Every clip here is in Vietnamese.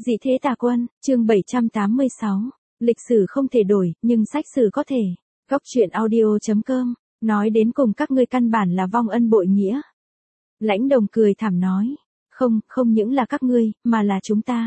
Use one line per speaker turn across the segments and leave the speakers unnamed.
Dị thế tà quân, chương 786. Lịch sử không thể đổi, nhưng sách sử có thể. Góc truyện audio.com. Nói đến cùng các ngươi căn bản là vong ân bội nghĩa. Lãnh Đồng cười thảm nói. Không những là các ngươi, mà là chúng ta.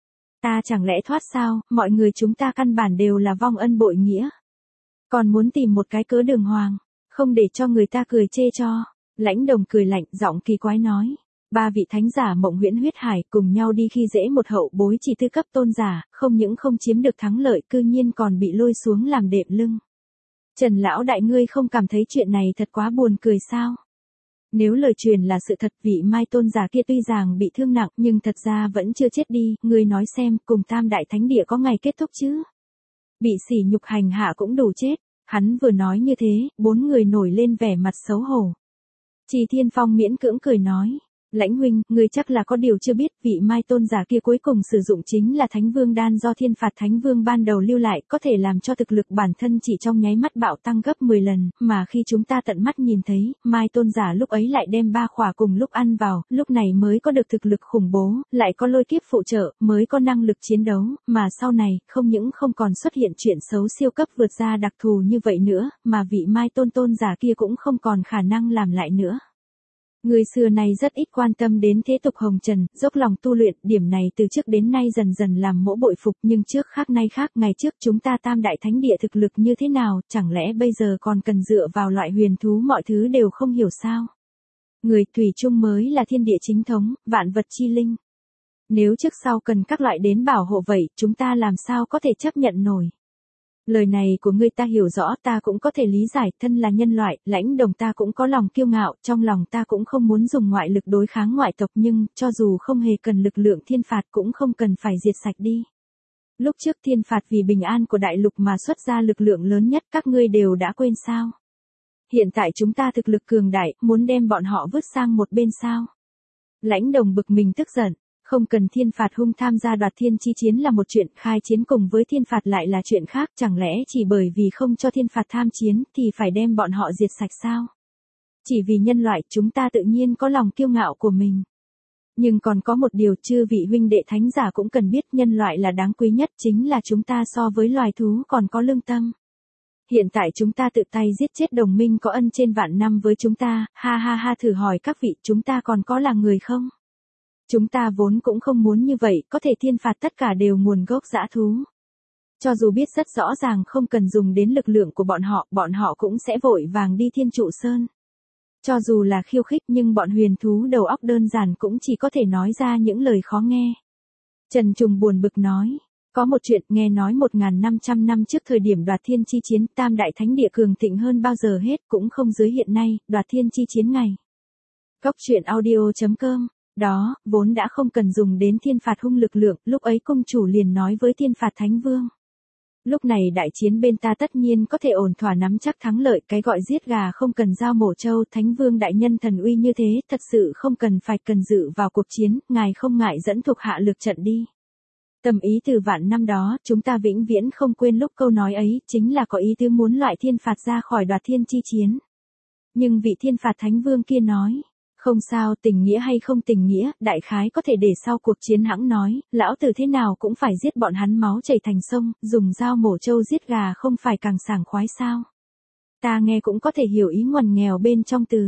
Ta chẳng lẽ thoát sao, mọi người chúng ta căn bản đều là vong ân bội nghĩa. Còn muốn tìm một cái cớ đường hoàng, không để cho người ta cười chê cho. Lãnh Đồng cười lạnh, giọng kỳ quái nói. Ba vị thánh giả Mộng Huyễn Huyết Hải cùng nhau đi khi dễ một hậu bối chỉ tư cấp tôn giả, không những không chiếm được thắng lợi cư nhiên còn bị lôi xuống làm đệm lưng. Trần lão đại ngươi không cảm thấy chuyện này thật quá buồn cười sao? Nếu lời truyền là sự thật, vị Mai tôn giả kia tuy rằng bị thương nặng nhưng thật ra vẫn chưa chết đi, ngươi nói xem, cùng Tam Đại Thánh Địa có ngày kết thúc chứ? Bị sỉ nhục hành hạ cũng đủ chết. Hắn vừa nói như thế, bốn người nổi lên vẻ mặt xấu hổ. Trì Thiên Phong miễn cưỡng cười nói. Lãnh huynh, ngươi chắc là có điều chưa biết, vị Mai tôn giả kia cuối cùng sử dụng chính là Thánh Vương đan do Thiên Phạt Thánh Vương ban đầu lưu lại, có thể làm cho thực lực bản thân chỉ trong nháy mắt bạo tăng gấp 10 lần, mà khi chúng ta tận mắt nhìn thấy, Mai tôn giả lúc ấy lại đem 3 khỏa cùng lúc ăn vào, lúc này mới có được thực lực khủng bố, lại có lôi kiếp phụ trợ, mới có năng lực chiến đấu, mà sau này, không những không còn xuất hiện chuyện xấu siêu cấp vượt ra đặc thù như vậy nữa, mà vị Mai tôn giả kia cũng không còn khả năng làm lại nữa. Người xưa này rất ít quan tâm đến thế tục hồng trần, dốc lòng tu luyện, điểm này từ trước đến nay dần dần làm mỗ bội phục, nhưng trước khác nay khác, ngày trước chúng ta Tam Đại Thánh Địa thực lực như thế nào, chẳng lẽ bây giờ còn cần dựa vào loại huyền thú mọi thứ đều không hiểu sao? Người thủy chung mới là thiên địa chính thống, vạn vật chi linh. Nếu trước sau cần các loại đến bảo hộ vậy, chúng ta làm sao có thể chấp nhận nổi? Lời này của ngươi ta hiểu rõ, ta cũng có thể lý giải, thân là nhân loại, Lãnh Đồng ta cũng có lòng kiêu ngạo, trong lòng ta cũng không muốn dùng ngoại lực đối kháng ngoại tộc, nhưng, cho dù không hề cần lực lượng thiên phạt cũng không cần phải diệt sạch đi. Lúc trước thiên phạt vì bình an của đại lục mà xuất ra lực lượng lớn nhất, các ngươi đều đã quên sao? Hiện tại chúng ta thực lực cường đại, muốn đem bọn họ vứt sang một bên sao? Lãnh Đồng bực mình tức giận. Không cần thiên phạt hung tham gia đoạt thiên chi chiến là một chuyện, khai chiến cùng với thiên phạt lại là chuyện khác, chẳng lẽ chỉ bởi vì không cho thiên phạt tham chiến thì phải đem bọn họ diệt sạch sao? Chỉ vì nhân loại chúng ta tự nhiên có lòng kiêu ngạo của mình. Nhưng còn có một điều chư vị huynh đệ thánh giả cũng cần biết, nhân loại là đáng quý nhất, chính là chúng ta so với loài thú còn có lương tâm. Hiện tại chúng ta tự tay giết chết đồng minh có ân trên vạn năm với chúng ta, ha ha ha, thử hỏi các vị, chúng ta còn có là người không? Chúng ta vốn cũng không muốn như vậy, có thể thiên phạt tất cả đều nguồn gốc dã thú. Cho dù biết rất rõ ràng không cần dùng đến lực lượng của bọn họ cũng sẽ vội vàng đi Thiên Trụ Sơn. Cho dù là khiêu khích nhưng bọn huyền thú đầu óc đơn giản cũng chỉ có thể nói ra những lời khó nghe. Trần Trùng buồn bực nói, có một chuyện nghe nói 1.500 năm trước thời điểm đoạt thiên chi chiến, Tam Đại Thánh Địa cường thịnh hơn bao giờ hết, cũng không dưới hiện nay, đoạt thiên chi chiến ngày. Góc truyện audio.com. Đó, vốn đã không cần dùng đến thiên phạt hung lực lượng, lúc ấy công chủ liền nói với thiên phạt thánh vương. Lúc này đại chiến bên ta tất nhiên có thể ổn thỏa nắm chắc thắng lợi, cái gọi giết gà không cần dao mổ trâu, thánh vương đại nhân thần uy như thế, thật sự không cần dự vào cuộc chiến, ngài không ngại dẫn thuộc hạ lược trận đi. Tầm ý từ vạn năm đó, chúng ta vĩnh viễn không quên lúc câu nói ấy, chính là có ý tứ muốn loại thiên phạt ra khỏi đoạt thiên chi chiến. Nhưng vị thiên phạt thánh vương kia nói. Không sao, tình nghĩa hay không tình nghĩa, đại khái có thể để sau cuộc chiến hãng nói, lão tử thế nào cũng phải giết bọn hắn máu chảy thành sông, dùng dao mổ trâu giết gà không phải càng sảng khoái sao. Ta nghe cũng có thể hiểu ý ngoằn nghèo bên trong từ.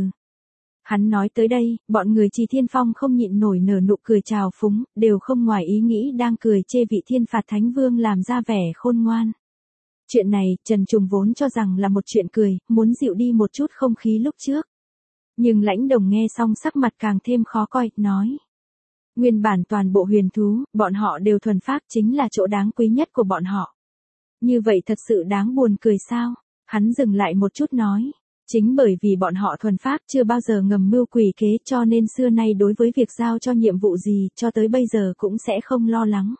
Hắn nói tới đây, bọn người Trì Thiên Phong không nhịn nổi nở nụ cười trào phúng, đều không ngoài ý nghĩ đang cười chê vị thiên phạt thánh vương làm ra vẻ khôn ngoan. Chuyện này, Trần Trùng vốn cho rằng là một chuyện cười, muốn dịu đi một chút không khí lúc trước. Nhưng Lãnh Đồng nghe xong sắc mặt càng thêm khó coi, nói. Nguyên bản toàn bộ huyền thú, bọn họ đều thuần phác, chính là chỗ đáng quý nhất của bọn họ. Như vậy thật sự đáng buồn cười sao? Hắn dừng lại một chút nói. Chính bởi vì bọn họ thuần phác chưa bao giờ ngầm mưu quỷ kế cho nên xưa nay đối với việc giao cho nhiệm vụ gì cho tới bây giờ cũng sẽ không lo lắng.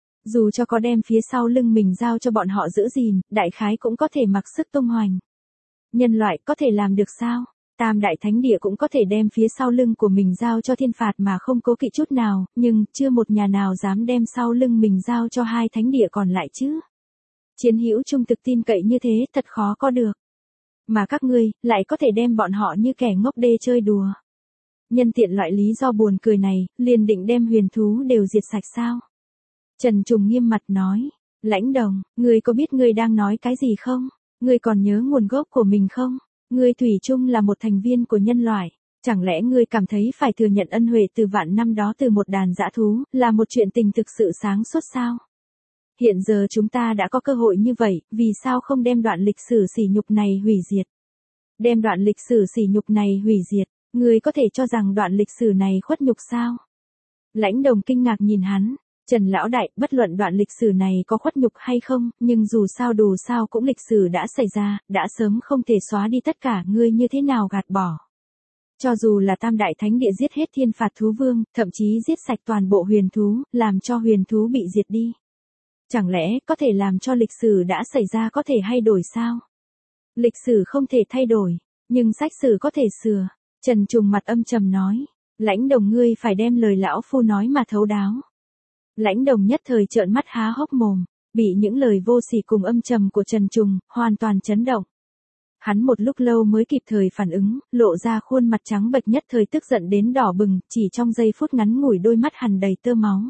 Dù cho có đem phía sau lưng mình giao cho bọn họ giữ gìn, đại khái cũng có thể mặc sức tung hoành. Nhân loại có thể làm được sao? Tam Đại Thánh Địa cũng có thể đem phía sau lưng của mình giao cho thiên phạt mà không cố kỵ chút nào, nhưng chưa một nhà nào dám đem sau lưng mình giao cho hai thánh địa còn lại chứ. Chiến hữu trung thực tin cậy như thế thật khó có được. Mà các ngươi, lại có thể đem bọn họ như kẻ ngốc đê chơi đùa. Nhân tiện loại lý do buồn cười này, liền định đem huyền thú đều diệt sạch sao. Trần Trùng nghiêm mặt nói, Lãnh Đồng, ngươi có biết ngươi đang nói cái gì không? Ngươi còn nhớ nguồn gốc của mình không? Ngươi thủy chung là một thành viên của nhân loại. Chẳng lẽ ngươi cảm thấy phải thừa nhận ân huệ từ vạn năm đó từ một đàn dã thú, là một chuyện tình thực sự sáng suốt sao? Hiện giờ chúng ta đã có cơ hội như vậy, vì sao không đem đoạn lịch sử sỉ nhục này hủy diệt? Đem đoạn lịch sử sỉ nhục này hủy diệt, ngươi có thể cho rằng đoạn lịch sử này khuất nhục sao? Lãnh Đồng kinh ngạc nhìn hắn, Trần lão đại, bất luận đoạn lịch sử này có khuất nhục hay không, nhưng dù sao cũng lịch sử đã xảy ra, đã sớm không thể xóa đi tất cả, ngươi như thế nào gạt bỏ? Cho dù là Tam Đại Thánh Địa giết hết Thiên Phạt Thú Vương, thậm chí giết sạch toàn bộ huyền thú, làm cho huyền thú bị diệt đi. Chẳng lẽ có thể làm cho lịch sử đã xảy ra có thể thay đổi sao? Lịch sử không thể thay đổi, nhưng sách sử có thể sửa. Trần Trùng mặt âm trầm nói, Lãnh Đồng ngươi phải đem lời lão phu nói mà thấu đáo. Lãnh Đồng nhất thời trợn mắt há hốc mồm, bị những lời vô sỉ cùng âm trầm của Trần Trùng hoàn toàn chấn động. Hắn một lúc lâu mới kịp thời phản ứng, lộ ra khuôn mặt trắng bệch nhất thời tức giận đến đỏ bừng, chỉ trong giây phút ngắn ngủi đôi mắt hằn đầy tơ máu.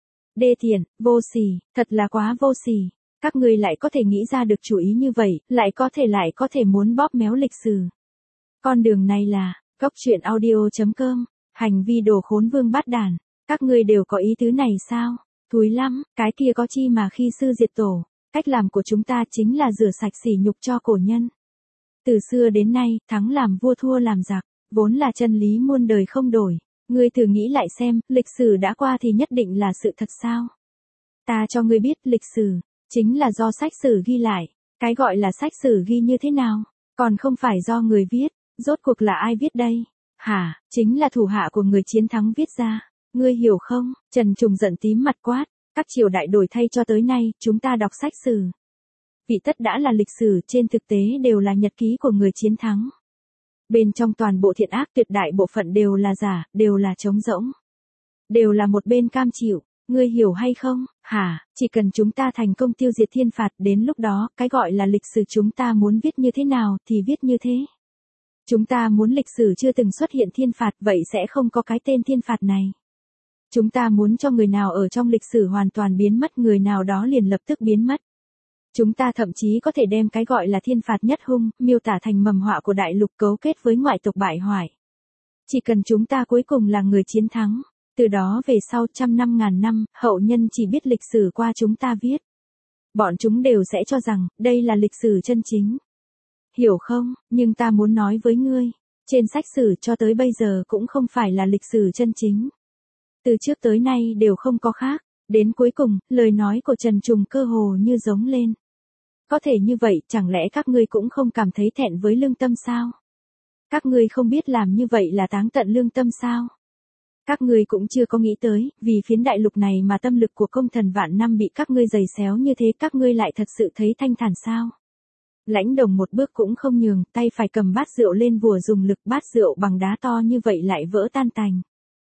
Đê tiện, vô sỉ, thật là quá vô sỉ. Các ngươi lại có thể nghĩ ra được chủ ý như vậy, lại có thể muốn bóp méo lịch sử. Con đường này là, goctruyện.audio.com, hành vi đồ khốn vương bát đàn. Các ngươi đều có ý tứ này sao? Thúi lắm, cái kia có chi mà khi sư diệt tổ, cách làm của chúng ta chính là rửa sạch sỉ nhục cho cổ nhân. Từ xưa đến nay, thắng làm vua thua làm giặc, vốn là chân lý muôn đời không đổi. Ngươi thử nghĩ lại xem, lịch sử đã qua thì nhất định là sự thật sao? Ta cho ngươi biết, lịch sử chính là do sách sử ghi lại. Cái gọi là sách sử ghi như thế nào? Còn không phải do người viết. Rốt cuộc là ai viết đây? Hả, chính là thủ hạ của người chiến thắng viết ra. Ngươi hiểu không? Trần Trùng giận tím mặt quát. Các triều đại đổi thay cho tới nay, chúng ta đọc sách sử. Vị tất đã là lịch sử, trên thực tế đều là nhật ký của người chiến thắng. Bên trong toàn bộ thiện ác tuyệt đại bộ phận đều là giả, đều là trống rỗng. Đều là một bên cam chịu, ngươi hiểu hay không? Hả, chỉ cần chúng ta thành công tiêu diệt Thiên Phạt, đến lúc đó, cái gọi là lịch sử chúng ta muốn viết như thế nào thì viết như thế. Chúng ta muốn lịch sử chưa từng xuất hiện Thiên Phạt, vậy sẽ không có cái tên Thiên Phạt này. Chúng ta muốn cho người nào ở trong lịch sử hoàn toàn biến mất, người nào đó liền lập tức biến mất. Chúng ta thậm chí có thể đem cái gọi là Thiên Phạt nhất hung, miêu tả thành mầm họa của đại lục cấu kết với ngoại tộc bại hoại. Chỉ cần chúng ta cuối cùng là người chiến thắng, từ đó về sau trăm năm ngàn năm, hậu nhân chỉ biết lịch sử qua chúng ta viết. Bọn chúng đều sẽ cho rằng, đây là lịch sử chân chính. Hiểu không? Nhưng ta muốn nói với ngươi, trên sách sử cho tới bây giờ cũng không phải là lịch sử chân chính. Từ trước tới nay đều không có khác. Đến cuối cùng, lời nói của Trần Trùng cơ hồ như giống lên. Có thể như vậy, chẳng lẽ các ngươi cũng không cảm thấy thẹn với lương tâm sao? Các ngươi không biết làm như vậy là táng tận lương tâm sao? Các ngươi cũng chưa có nghĩ tới, vì phiến đại lục này mà tâm lực của công thần vạn năm bị các ngươi giày xéo như thế, các ngươi lại thật sự thấy thanh thản sao? Lãnh Đồng một bước cũng không nhường, tay phải cầm bát rượu lên vùa dùng lực, bát rượu bằng đá to như vậy lại vỡ tan tành.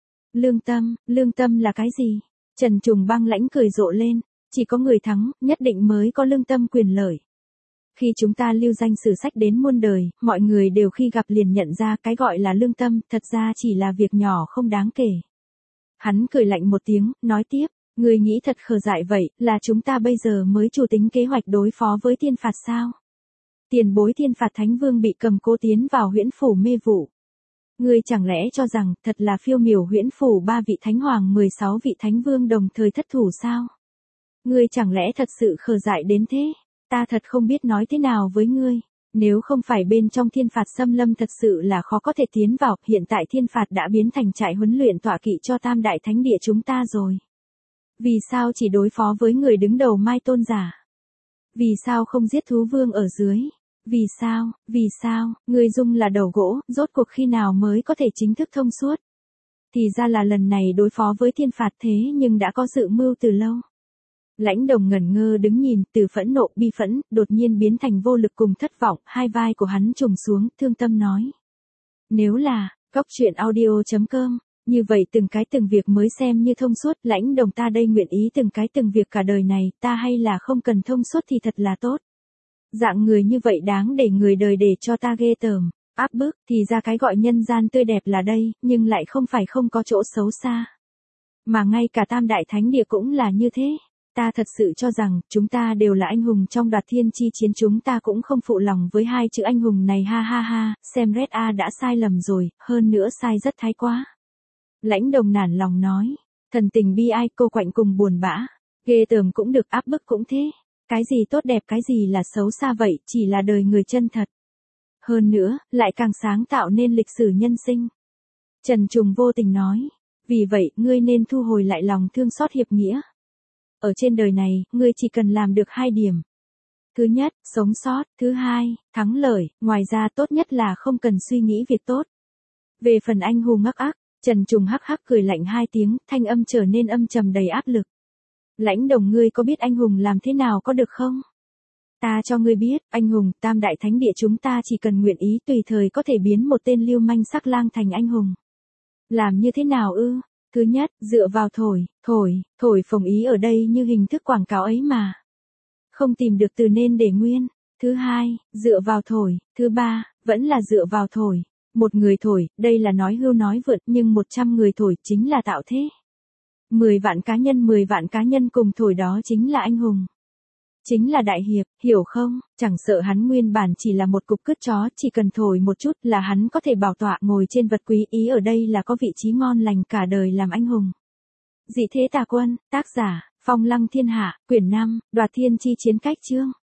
Lương tâm là cái gì? Trần Trùng băng lãnh cười rộ lên, chỉ có người thắng, nhất định mới có lương tâm quyền lợi. Khi chúng ta lưu danh sử sách đến muôn đời, mọi người đều khi gặp liền nhận ra cái gọi là lương tâm, thật ra chỉ là việc nhỏ không đáng kể. Hắn cười lạnh một tiếng, nói tiếp, người nghĩ thật khờ dại vậy, là chúng ta bây giờ mới chủ tính kế hoạch đối phó với Thiên Phạt sao? Tiền bối Thiên Phạt Thánh Vương bị cầm cố tiến vào huyễn phủ mê vụ. Ngươi chẳng lẽ cho rằng, thật là phiêu miểu huyễn phủ 3 vị thánh hoàng 16 vị thánh vương đồng thời thất thủ sao? Ngươi chẳng lẽ thật sự khờ dại đến thế? Ta thật không biết nói thế nào với ngươi. Nếu không phải bên trong Thiên Phạt xâm lâm thật sự là khó có thể tiến vào, hiện tại Thiên Phạt đã biến thành trại huấn luyện tọa kỵ cho Tam Đại Thánh Địa chúng ta rồi. Vì sao chỉ đối phó với người đứng đầu Mai Tôn giả? Vì sao không giết thú vương ở dưới? Vì sao, người Dung là đầu gỗ, rốt cuộc khi nào mới có thể chính thức thông suốt? Thì ra là lần này đối phó với Thiên Phạt thế nhưng đã có dự mưu từ lâu. Lãnh Đồng ngẩn ngơ đứng nhìn, từ phẫn nộ bi phẫn, đột nhiên biến thành vô lực cùng thất vọng, hai vai của hắn trùng xuống, thương tâm nói. Nếu là, goctruyện.audio.com, như vậy từng cái từng việc mới xem như thông suốt, Lãnh Đồng ta đây nguyện ý từng cái từng việc cả đời này, ta hay là không cần thông suốt thì thật là tốt. Dạng người như vậy đáng để người đời để cho ta ghê tởm, áp bức, thì ra cái gọi nhân gian tươi đẹp là đây, nhưng lại không phải không có chỗ xấu xa. Mà ngay cả Tam Đại Thánh Địa cũng là như thế. Ta thật sự cho rằng, chúng ta đều là anh hùng trong đoạt thiên chi chiến, chúng ta cũng không phụ lòng với hai chữ anh hùng này, ha ha ha, xem Red A đã sai lầm rồi, hơn nữa sai rất thái quá. Lãnh Đồng nản lòng nói, thần tình bi ai, cô quạnh cùng buồn bã, ghê tởm cũng được, áp bức cũng thế. Cái gì tốt đẹp, cái gì là xấu xa vậy, chỉ là đời người chân thật. Hơn nữa, lại càng sáng tạo nên lịch sử nhân sinh. Trần Trùng vô tình nói, vì vậy, ngươi nên thu hồi lại lòng thương xót hiệp nghĩa. Ở trên đời này, ngươi chỉ cần làm được 2 điểm. Thứ nhất, sống sót, thứ hai, thắng lợi, ngoài ra tốt nhất là không cần suy nghĩ việc tốt. Về phần anh hùng ngắc ác, Trần Trùng hắc hắc cười lạnh 2 tiếng, thanh âm trở nên âm trầm đầy áp lực. Lãnh Đồng, ngươi có biết anh hùng làm thế nào có được không? Ta cho ngươi biết, anh hùng, Tam Đại Thánh Địa chúng ta chỉ cần nguyện ý tùy thời có thể biến một tên lưu manh sắc lang thành anh hùng. Làm như thế nào ư? Thứ nhất, dựa vào thổi phồng ý ở đây như hình thức quảng cáo ấy mà. Không tìm được từ nên để nguyên. Thứ hai, dựa vào thổi. Thứ ba, vẫn là dựa vào thổi. Một người thổi, đây là nói hưu nói vượt, nhưng 100 người thổi chính là tạo thế. 10 vạn cá nhân cùng thổi, đó chính là anh hùng. Chính là đại hiệp, hiểu không? Chẳng sợ hắn nguyên bản chỉ là một cục cứt chó, chỉ cần thổi một chút là hắn có thể bảo tọa ngồi trên vật quý, ý ở đây là có vị trí ngon lành cả đời làm anh hùng. Dị thế tà quân, tác giả, Phong Lăng Thiên Hạ, quyển 5, đoạt thiên chi chiến, cách chương.